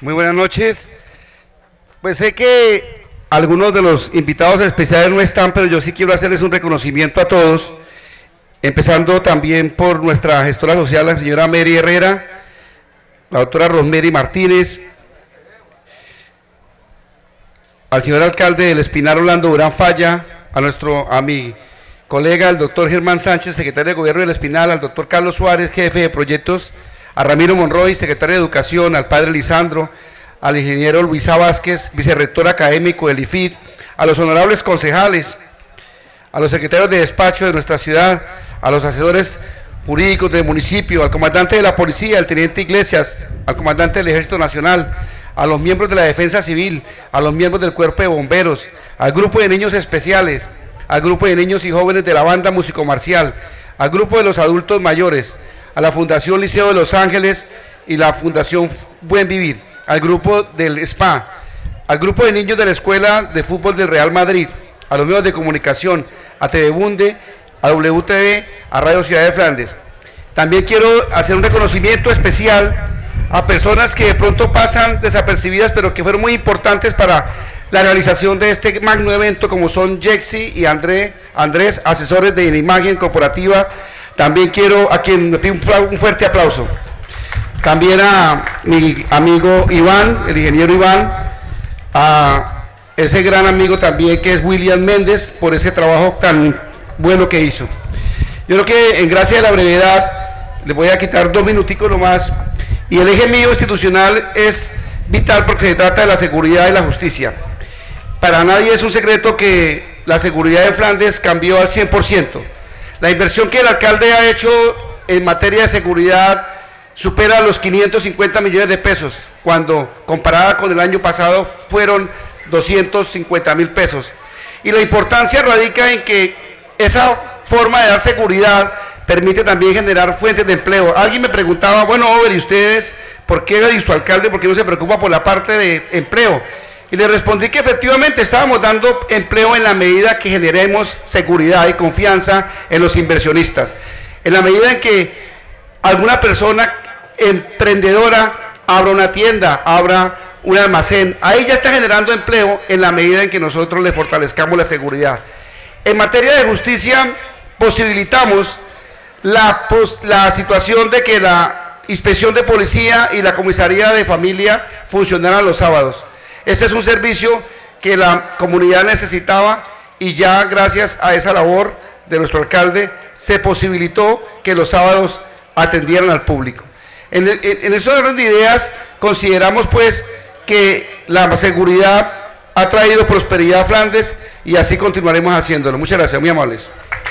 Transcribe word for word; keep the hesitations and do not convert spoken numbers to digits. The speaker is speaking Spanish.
Muy buenas noches. Pues sé que algunos de los invitados especiales no están, pero yo sí quiero hacerles un reconocimiento a todos, empezando también por nuestra gestora social, la señora Mary Herrera, la doctora Rosemary Martínez, al señor alcalde del Espinar, Orlando Durán Falla, a nuestro a mi colega, el doctor Germán Sánchez, secretario de Gobierno del Espinar, al doctor Carlos Suárez, jefe de proyectos, a Ramiro Monroy, secretario de Educación, al padre Lisandro, al ingeniero Luisa Vázquez, vicerrector académico del I F I D, a los honorables concejales, a los secretarios de despacho de nuestra ciudad, a los asesores jurídicos del municipio, al comandante de la policía, al teniente Iglesias, al comandante del Ejército Nacional, a los miembros de la Defensa Civil, a los miembros del Cuerpo de Bomberos, al grupo de niños especiales, al grupo de niños y jóvenes de la banda músico-marcial, al grupo de los adultos mayores, a la Fundación Liceo de Los Ángeles y la Fundación Buen Vivir, al grupo del S P A, al grupo de niños de la Escuela de Fútbol del Real Madrid, a los medios de comunicación, a Telebunde, a W T V, a Radio Ciudad de Flandes. También quiero hacer un reconocimiento especial a personas que de pronto pasan desapercibidas, pero que fueron muy importantes para la realización de este magno evento, como son Jexy y André, Andrés, asesores de imagen corporativa. También quiero a quien me pide un fuerte aplauso. También a mi amigo Iván, el ingeniero Iván, a ese gran amigo también que es William Méndez, por ese trabajo tan bueno que hizo. Yo creo que en gracia de la brevedad, les voy a quitar dos minuticos nomás, y el eje mío institucional es vital porque se trata de la seguridad y la justicia. Para nadie es un secreto que la seguridad de Flandes cambió al cien por ciento. La inversión que el alcalde ha hecho en materia de seguridad supera los quinientos cincuenta millones de pesos, cuando comparada con el año pasado fueron doscientos cincuenta mil pesos. Y la importancia radica en que esa forma de dar seguridad permite también generar fuentes de empleo. Alguien me preguntaba, bueno, Over, ¿y ustedes por qué, y su alcalde, por qué no se preocupa por la parte de empleo? Y le respondí que efectivamente estábamos dando empleo en la medida que generemos seguridad y confianza en los inversionistas. En la medida en que alguna persona emprendedora abra una tienda, abra un almacén, ahí ya está generando empleo en la medida en que nosotros le fortalezcamos la seguridad. En materia de justicia, posibilitamos la, la situación de que la inspección de policía y la comisaría de familia funcionaran los sábados. Este es un servicio que la comunidad necesitaba y ya gracias a esa labor de nuestro alcalde se posibilitó que los sábados atendieran al público. En, en, en ese orden de ideas consideramos pues que la seguridad ha traído prosperidad a Flandes y así continuaremos haciéndolo. Muchas gracias, muy amables.